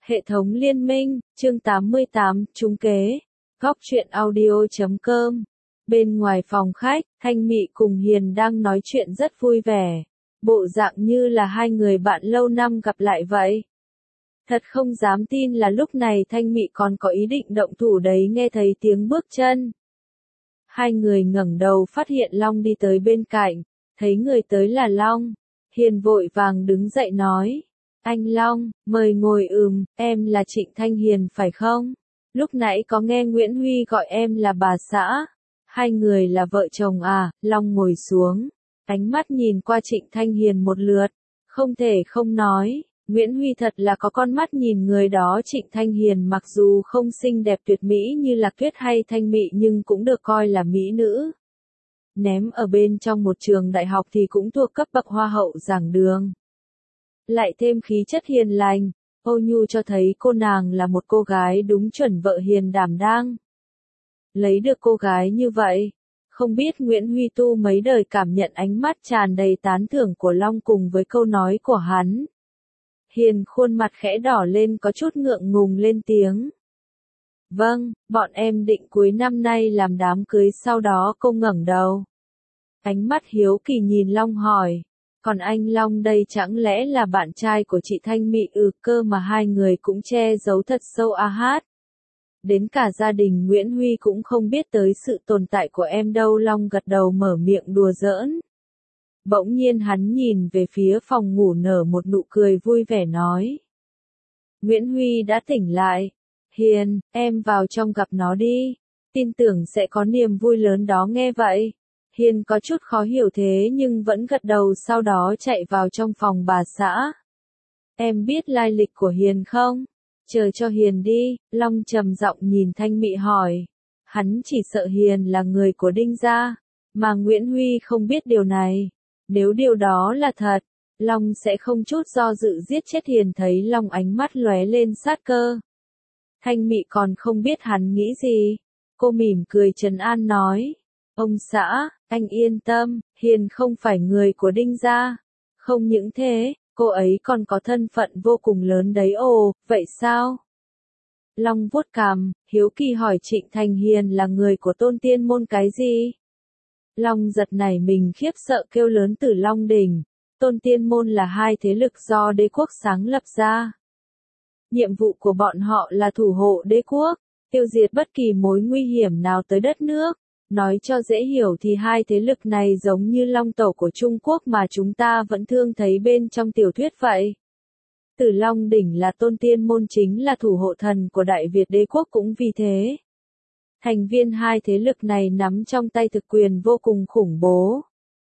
Hệ thống liên minh, chương 88, trúng kế. Góc truyện audio.com. Bên ngoài phòng khách, Thanh Mị cùng Hiền đang nói chuyện rất vui vẻ. Bộ dạng như là hai người bạn lâu năm gặp lại vậy. Thật không dám tin là lúc này Thanh Mị còn có ý định động thủ đấy, nghe thấy tiếng bước chân. Hai người ngẩng đầu phát hiện Long đi tới bên cạnh, thấy người tới là Long. Hiền vội vàng đứng dậy nói. Anh Long, mời ngồi. Em là Trịnh Thanh Hiền phải không? Lúc nãy có nghe Nguyễn Huy gọi em là bà xã. Hai người là vợ chồng à? Long ngồi xuống, ánh mắt nhìn qua Trịnh Thanh Hiền một lượt, không thể không nói, Nguyễn Huy thật là có con mắt nhìn người đó. Trịnh Thanh Hiền mặc dù không xinh đẹp tuyệt mỹ như là Tuyết hay Thanh Mị nhưng cũng được coi là mỹ nữ. Ném ở bên trong một trường đại học thì cũng thuộc cấp bậc hoa hậu giảng đường. Lại thêm khí chất hiền lành, ôn nhu cho thấy cô nàng là một cô gái đúng chuẩn vợ hiền đảm đang. Lấy được cô gái như vậy, không biết Nguyễn Huy tu mấy đời cảm nhận ánh mắt tràn đầy tán thưởng của Long cùng với câu nói của hắn. Hiền khuôn mặt khẽ đỏ lên có chút ngượng ngùng lên tiếng. Vâng, bọn em định cuối năm nay làm đám cưới, sau đó cô ngẩng đầu. Ánh mắt hiếu kỳ nhìn Long hỏi. Còn anh Long đây chẳng lẽ là bạn trai của chị Thanh Mị? Cơ mà hai người cũng che giấu thật sâu a hát. Đến cả gia đình Nguyễn Huy cũng không biết tới sự tồn tại của em đâu. Long gật đầu mở miệng đùa giỡn. Bỗng nhiên hắn nhìn về phía phòng ngủ nở một nụ cười vui vẻ nói. Nguyễn Huy đã tỉnh lại. Hiền, em vào trong gặp nó đi. Tin tưởng sẽ có niềm vui lớn đó. Nghe vậy, Hiền có chút khó hiểu thế nhưng vẫn gật đầu, sau đó chạy vào trong phòng bà xã. Em biết lai lịch của Hiền không? Chờ cho Hiền đi, Long trầm giọng nhìn Thanh Mị hỏi. Hắn chỉ sợ Hiền là người của Đinh gia, mà Nguyễn Huy không biết điều này. Nếu điều đó là thật, Long sẽ không chút do dự giết chết Hiền. Thấy Long ánh mắt lóe lên sát cơ, Thanh Mị còn không biết hắn nghĩ gì. Cô mỉm cười trấn an nói. Ông xã, anh yên tâm, Hiền không phải người của Đinh gia. Không những thế, cô ấy còn có thân phận vô cùng lớn đấy. Ồ, vậy sao? Long vuốt cằm, hiếu kỳ hỏi. Trịnh Thanh Hiền là người của Tôn Tiên Môn cái gì? Long giật nảy mình khiếp sợ kêu lớn. Tử Long Đỉnh, Tôn Tiên Môn là hai thế lực do đế quốc sáng lập ra. Nhiệm vụ của bọn họ là thủ hộ đế quốc, tiêu diệt bất kỳ mối nguy hiểm nào tới đất nước. Nói cho dễ hiểu thì hai thế lực này giống như Long Tẩu của Trung Quốc mà chúng ta vẫn thường thấy bên trong tiểu thuyết vậy. Tử Long Đỉnh là Tôn Tiên Môn, chính là thủ hộ thần của Đại Việt đế quốc. Cũng vì thế, thành viên hai thế lực này nắm trong tay thực quyền vô cùng khủng bố.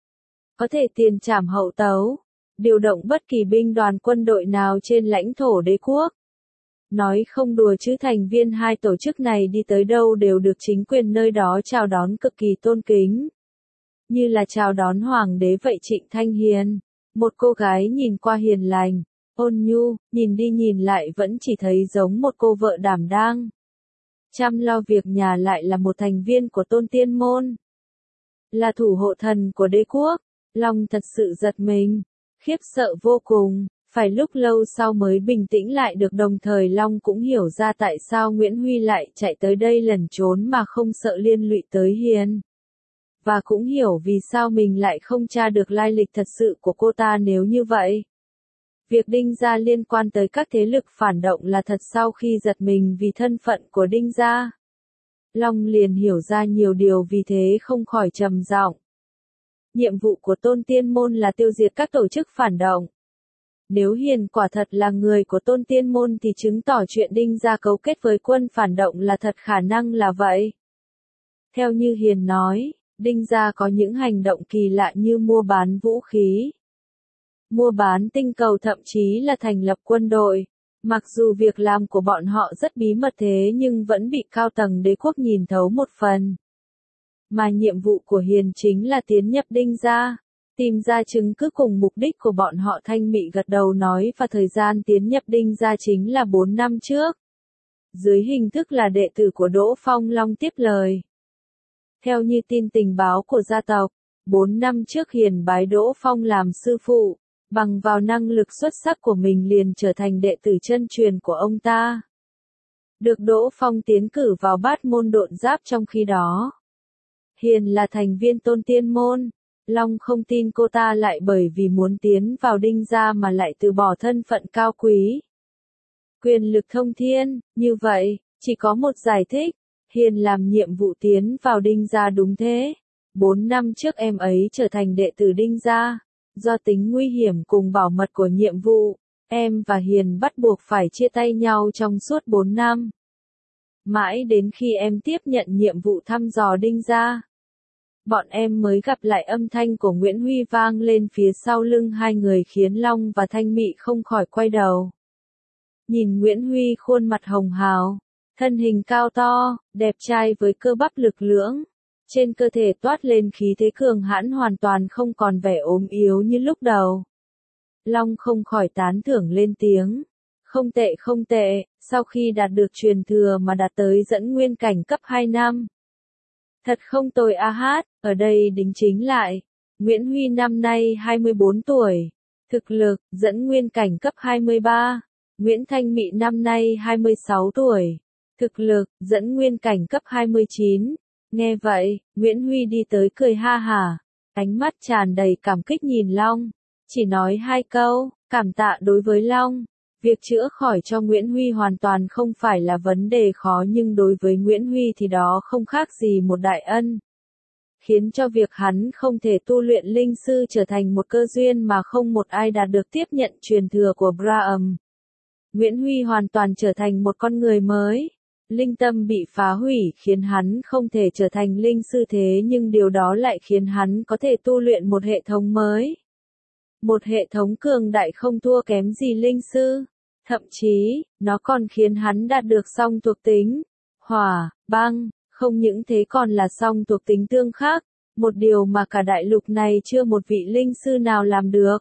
Có thể tiền trảm hậu tấu, điều động bất kỳ binh đoàn quân đội nào trên lãnh thổ đế quốc. Nói không đùa chứ, thành viên hai tổ chức này đi tới đâu đều được chính quyền nơi đó chào đón cực kỳ tôn kính. Như là chào đón hoàng đế vậy. Trịnh Thanh Hiền, một cô gái nhìn qua hiền lành, ôn nhu, nhìn đi nhìn lại vẫn chỉ thấy giống một cô vợ đảm đang chăm lo việc nhà, lại là một thành viên của Tôn Tiên Môn, là thủ hộ thần của đế quốc. Long thật sự giật mình, khiếp sợ vô cùng. Phải lúc lâu sau mới bình tĩnh lại được, đồng thời Long cũng hiểu ra tại sao Nguyễn Huy lại chạy tới đây lẩn trốn mà không sợ liên lụy tới Hiền. Và cũng hiểu vì sao mình lại không tra được lai lịch thật sự của cô ta. Nếu như vậy, việc Đinh gia liên quan tới các thế lực phản động là thật. Sau khi giật mình vì thân phận của Đinh gia, Long liền hiểu ra nhiều điều, vì thế không khỏi trầm giọng. Nhiệm vụ của Tôn Tiên Môn là tiêu diệt các tổ chức phản động. Nếu Hiền quả thật là người của Tôn Tiên Môn thì chứng tỏ chuyện Đinh gia cấu kết với quân phản động là thật, khả năng là vậy. Theo như Hiền nói, Đinh gia có những hành động kỳ lạ như mua bán vũ khí, mua bán tinh cầu, thậm chí là thành lập quân đội. Mặc dù việc làm của bọn họ rất bí mật thế nhưng vẫn bị cao tầng đế quốc nhìn thấu một phần. Mà nhiệm vụ của Hiền chính là tiến nhập Đinh gia, tìm ra chứng cứ cùng mục đích của bọn họ. Thanh Mị gật đầu nói. Và thời gian tiến nhập Đinh gia chính là 4 năm trước. Dưới hình thức là đệ tử của Đỗ Phong. Long tiếp lời. Theo như tin tình báo của gia tộc, 4 năm trước Hiền bái Đỗ Phong làm sư phụ. bằng vào năng lực xuất sắc của mình liền trở thành đệ tử chân truyền của ông ta. Được Đỗ Phong tiến cử vào bát môn độn giáp trong khi đó. Hiền là thành viên Tôn Tiên môn, Long không tin cô ta lại bởi vì muốn tiến vào Đinh gia mà lại từ bỏ thân phận cao quý. Quyền lực thông thiên, như vậy, chỉ có một giải thích, Hiền làm nhiệm vụ tiến vào Đinh gia đúng thế. 4 năm trước em ấy trở thành đệ tử Đinh gia, do tính nguy hiểm cùng bảo mật của nhiệm vụ, em và Hiền bắt buộc phải chia tay nhau trong suốt 4 năm. Mãi đến khi em tiếp nhận nhiệm vụ thăm dò Đinh gia, bọn em mới gặp lại âm thanh của Nguyễn Huy vang lên phía sau lưng hai người khiến Long và Thanh Mị không khỏi quay đầu. Nhìn Nguyễn Huy khuôn mặt hồng hào, thân hình cao to, đẹp trai với cơ bắp lực lưỡng, trên cơ thể toát lên khí thế cường hãn hoàn toàn không còn vẻ ốm yếu như lúc đầu. Long không khỏi tán thưởng lên tiếng. Không tệ không tệ, sau khi đạt được truyền thừa mà đạt tới dẫn nguyên cảnh cấp 2 năm. Thật không tồi a hát, ở đây đính chính lại. Nguyễn Huy năm nay 24 tuổi. Thực lực, dẫn nguyên cảnh cấp 23. Nguyễn Thanh Mị năm nay 26 tuổi. Thực lực, dẫn nguyên cảnh cấp 29. Nghe vậy, Nguyễn Huy đi tới cười ha hả. Ánh mắt tràn đầy cảm kích nhìn Long. Chỉ nói 2 câu, cảm tạ đối với Long. Việc chữa khỏi cho Nguyễn Huy hoàn toàn không phải là vấn đề khó nhưng đối với Nguyễn Huy thì đó không khác gì một đại ân. Khiến cho việc hắn không thể tu luyện linh sư trở thành một cơ duyên mà không một ai đạt được tiếp nhận truyền thừa của Braham. Nguyễn Huy hoàn toàn trở thành một con người mới. Linh tâm bị phá hủy khiến hắn không thể trở thành linh sư thế nhưng điều đó lại khiến hắn có thể tu luyện một hệ thống mới. Một hệ thống cường đại không thua kém gì linh sư. Thậm chí, nó còn khiến hắn đạt được song thuộc tính. Hỏa, băng, không những thế còn là song thuộc tính tương khắc. Một điều mà cả đại lục này chưa một vị linh sư nào làm được.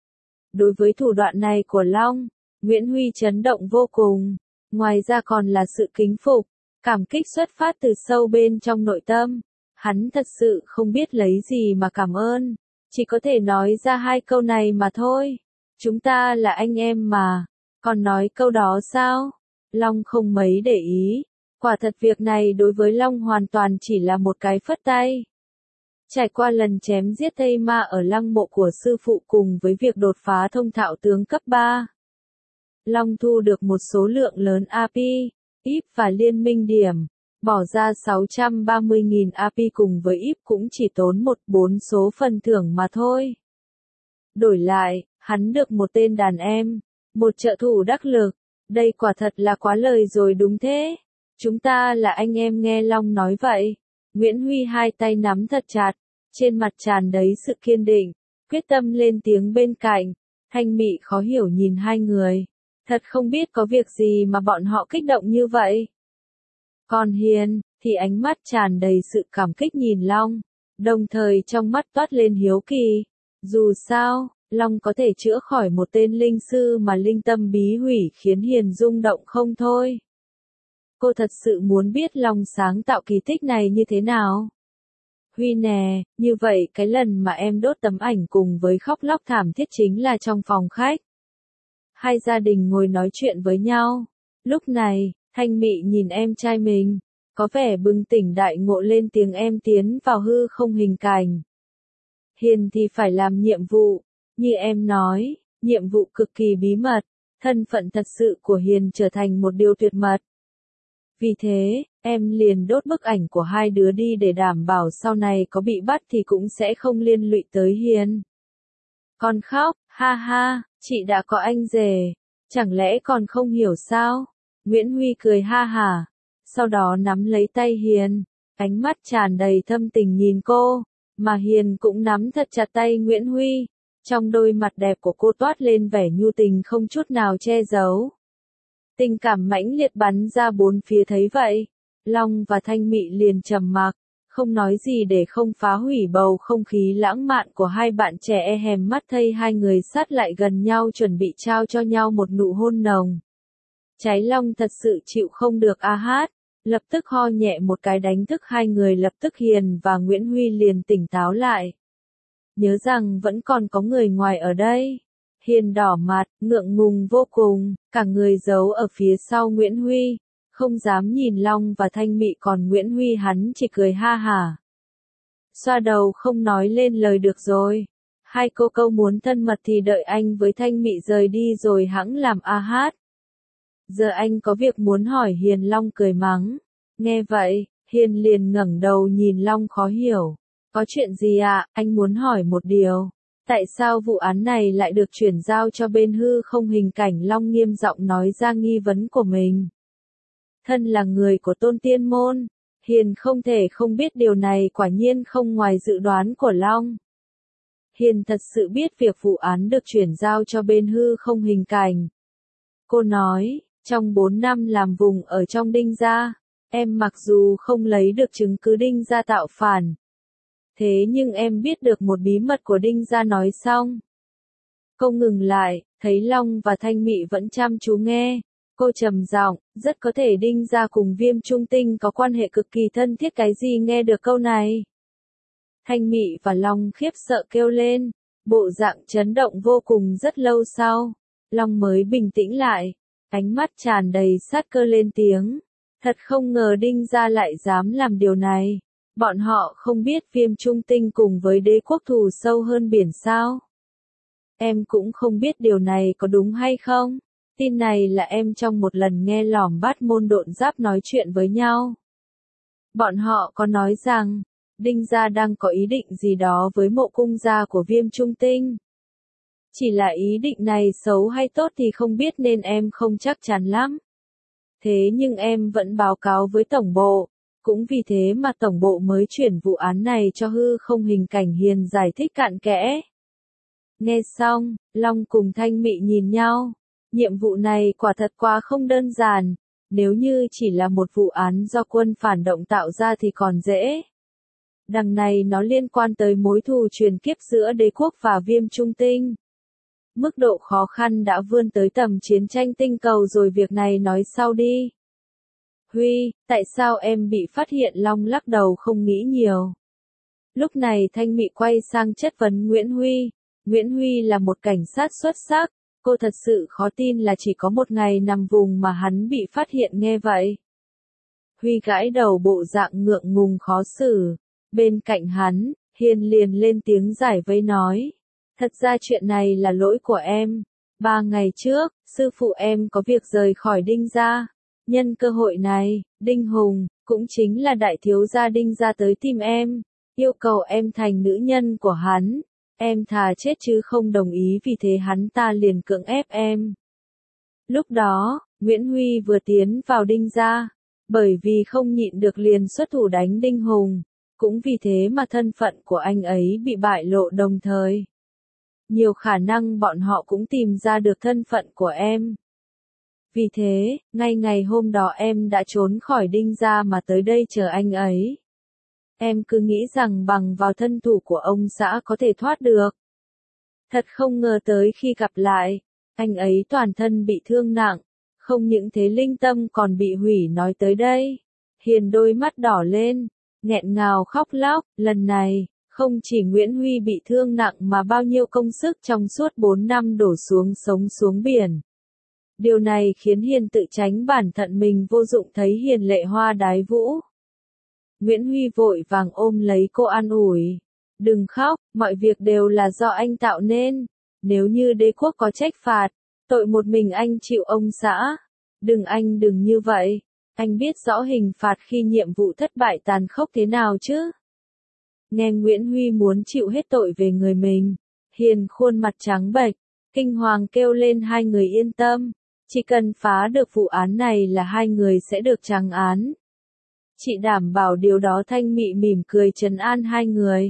Đối với thủ đoạn này của Long, Nguyễn Huy chấn động vô cùng. Ngoài ra còn là sự kính phục, cảm kích xuất phát từ sâu bên trong nội tâm. Hắn thật sự không biết lấy gì mà cảm ơn. Chỉ có thể nói ra 2 câu này mà thôi. Chúng ta là anh em mà. Còn nói câu đó sao? Long không mấy để ý. Quả thật việc này đối với Long hoàn toàn chỉ là một cái phất tay. Trải qua lần chém giết Tây Ma ở lăng mộ của sư phụ cùng với việc đột phá thông thạo tướng cấp 3. Long thu được một số lượng lớn AP, IP và liên minh điểm. Bỏ ra 630.000 AP cùng với IP cũng chỉ tốn 1/4 số phần thưởng mà thôi. Đổi lại, hắn được một tên đàn em, một trợ thủ đắc lực. Đây quả thật là quá lời rồi đúng thế. Chúng ta là anh em nghe Long nói vậy. Nguyễn Huy hai tay nắm thật chặt, trên mặt tràn đầy sự kiên định, quyết tâm lên tiếng bên cạnh. Thanh Mị khó hiểu nhìn hai người. Thật không biết có việc gì mà bọn họ kích động như vậy. Còn Hiền, thì ánh mắt tràn đầy sự cảm kích nhìn Long, đồng thời trong mắt toát lên hiếu kỳ. Dù sao, Long có thể chữa khỏi một tên linh sư mà linh tâm bí hủy khiến Hiền rung động không thôi. Cô thật sự muốn biết Long sáng tạo kỳ tích này như thế nào. Huy nè, như vậy cái lần mà em đốt tấm ảnh cùng với khóc lóc thảm thiết chính là trong phòng khách. Hai gia đình ngồi nói chuyện với nhau. Lúc này, Thanh Mị nhìn em trai mình, có vẻ bừng tỉnh đại ngộ lên tiếng em tiến vào hư không hình cảnh. Hiền thì phải làm nhiệm vụ, như em nói, nhiệm vụ cực kỳ bí mật, thân phận thật sự của Hiền trở thành một điều tuyệt mật. Vì thế, em liền đốt bức ảnh của hai đứa đi để đảm bảo sau này có bị bắt thì cũng sẽ không liên lụy tới Hiền. Con khóc, ha ha, chị đã có anh rể, chẳng lẽ còn không hiểu sao? Nguyễn Huy cười ha hả, sau đó nắm lấy tay Hiền, ánh mắt tràn đầy thâm tình nhìn cô, mà Hiền cũng nắm thật chặt tay Nguyễn Huy, trong đôi mặt đẹp của cô toát lên vẻ nhu tình không chút nào che giấu. Tình cảm mãnh liệt bắn ra bốn phía thấy vậy, Long và Thanh Mị liền trầm mặc, không nói gì để không phá hủy bầu không khí lãng mạn của hai bạn trẻ hèm mắt thấy hai người sát lại gần nhau chuẩn bị trao cho nhau một nụ hôn nồng. Trái Long thật sự chịu không được a hát, lập tức ho nhẹ một cái đánh thức hai người lập tức Hiền và Nguyễn Huy liền tỉnh táo lại. Nhớ rằng vẫn còn có người ngoài ở đây. Hiền đỏ mặt, ngượng ngùng vô cùng, cả người giấu ở phía sau Nguyễn Huy, không dám nhìn Long và Thanh Mị, còn Nguyễn Huy hắn chỉ cười ha hả. Xoa đầu không nói lên lời được rồi. Hai cô câu muốn thân mật thì đợi anh với Thanh Mị rời đi rồi hẵng làm a hát. Giờ anh có việc muốn hỏi Hiền. Long cười mắng. Nghe vậy, Hiền liền ngẩng đầu nhìn Long khó hiểu. Có chuyện gì ạ? Anh muốn hỏi một điều. Tại sao vụ án này lại được chuyển giao cho bên hư không hình cảnh? Long nghiêm giọng nói ra nghi vấn của mình. Thân là người của Tôn Tiên Môn, Hiền không thể không biết điều này, quả nhiên không ngoài dự đoán của Long. Hiền thật sự biết việc vụ án được chuyển giao cho bên hư không hình cảnh. Cô nói, trong 4 năm làm vùng ở trong Đinh Gia, em mặc dù không lấy được chứng cứ Đinh Gia tạo phản, thế nhưng em biết được một bí mật của Đinh Gia. Nói xong, cô ngừng lại, thấy Long và Thanh Mị vẫn chăm chú nghe. Cô trầm giọng, rất có thể Đinh Gia cùng Viêm Trung Tinh có quan hệ cực kỳ thân thiết. Cái gì? Nghe được câu này, Thanh Mị và Long khiếp sợ kêu lên, bộ dạng chấn động vô cùng. Rất lâu sau, Long mới bình tĩnh lại, ánh mắt tràn đầy sát cơ lên tiếng. Thật không ngờ Đinh Gia lại dám làm điều này. Bọn họ không biết Viêm Trung Tinh cùng với Đế quốc thù sâu hơn biển sao? Em cũng không biết điều này có đúng hay không. Tin này là em trong một lần nghe Lỏm Bát Môn Độn Giáp nói chuyện với nhau. Bọn họ có nói rằng, Đinh Gia đang có ý định gì đó với mộ cung gia của Viêm Trung Tinh. Chỉ là ý định này xấu hay tốt thì không biết nên em không chắc chắn lắm. Thế nhưng em vẫn báo cáo với tổng bộ, cũng vì thế mà tổng bộ mới chuyển vụ án này cho hư không hình cảnh. Hiền giải thích cặn kẽ. Nghe xong, Long cùng Thanh Mị nhìn nhau. Nhiệm vụ này quả thật quá không đơn giản, nếu như chỉ là một vụ án do quân phản động tạo ra thì còn dễ. Đằng này nó liên quan tới mối thù truyền kiếp giữa Đế quốc và Viêm Trung Tinh. Mức độ khó khăn đã vươn tới tầm chiến tranh tinh cầu rồi. Việc này nói sau đi. Huy, tại sao em bị phát hiện? Long lắc đầu không nghĩ nhiều. Lúc này Thanh Mị quay sang chất vấn Nguyễn Huy. Nguyễn Huy là một cảnh sát xuất sắc. Cô thật sự khó tin là chỉ có một ngày nằm vùng mà hắn bị phát hiện. Nghe vậy, Huy gãi đầu bộ dạng ngượng ngùng khó xử. Bên cạnh hắn, Hiền liền lên tiếng giải vây nói. Thật ra chuyện này là lỗi của em. 3 ngày trước, sư phụ em có việc rời khỏi Đinh Gia. Nhân cơ hội này, Đinh Hùng, cũng chính là đại thiếu gia Đinh Gia tới tìm em, yêu cầu em thành nữ nhân của hắn. Em thà chết chứ không đồng ý, vì thế hắn ta liền cưỡng ép em. Lúc đó, Nguyễn Huy vừa tiến vào Đinh Gia, bởi vì không nhịn được liền xuất thủ đánh Đinh Hùng, cũng vì thế mà thân phận của anh ấy bị bại lộ, đồng thời nhiều khả năng bọn họ cũng tìm ra được thân phận của em. Vì thế, ngay ngày hôm đó em đã trốn khỏi Đinh Gia mà tới đây chờ anh ấy. Em cứ nghĩ rằng bằng vào thân thủ của ông xã có thể thoát được. Thật không ngờ tới khi gặp lại, anh ấy toàn thân bị thương nặng, không những thế linh tâm còn bị hủy. Nói tới đây, Hiền đôi mắt đỏ lên, nghẹn ngào khóc lóc. Lần này, không chỉ Nguyễn Huy bị thương nặng mà bao nhiêu công sức trong suốt 4 năm đổ xuống sống xuống biển. Điều này khiến Hiền tự tránh bản thân mình vô dụng, thấy Hiền lệ hoa đái vũ. Nguyễn Huy vội vàng ôm lấy cô an ủi. Đừng khóc, mọi việc đều là do anh tạo nên. Nếu như đế quốc có trách phạt, tội một mình anh chịu ông xã. Anh đừng như vậy. Anh biết rõ hình phạt khi nhiệm vụ thất bại tàn khốc thế nào chứ. Nghe Nguyễn Huy muốn chịu hết tội về người mình, Hiền khuôn mặt trắng bệch, kinh hoàng kêu lên. Hai người yên tâm, chỉ cần phá được vụ án này là hai người sẽ được trắng án. Chị đảm bảo điều đó. Thanh Mị mỉm cười trấn an hai người.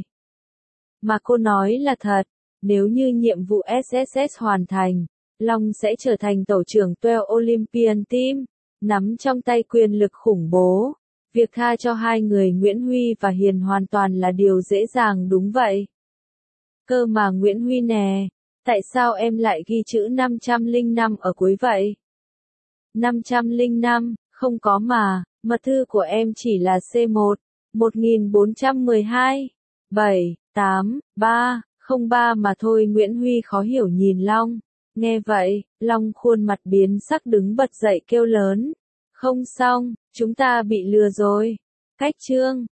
Mà cô nói là thật, nếu như nhiệm vụ SSS hoàn thành, Long sẽ trở thành tổ trưởng 12 Olympian Team, nắm trong tay quyền lực khủng bố. Việc tha cho hai người Nguyễn Huy và Hiền hoàn toàn là điều dễ dàng. Đúng vậy. Cơ mà Nguyễn Huy nè, tại sao em lại ghi chữ 505 ở cuối vậy? 505, không có mà, mật thư của em chỉ là C1, 1412, 7, 8, 3, Không ba mà thôi. Nguyễn Huy khó hiểu nhìn Long. Nghe vậy, Long khuôn mặt biến sắc đứng bật dậy kêu lớn. Không xong, chúng ta bị lừa rồi. Cách chương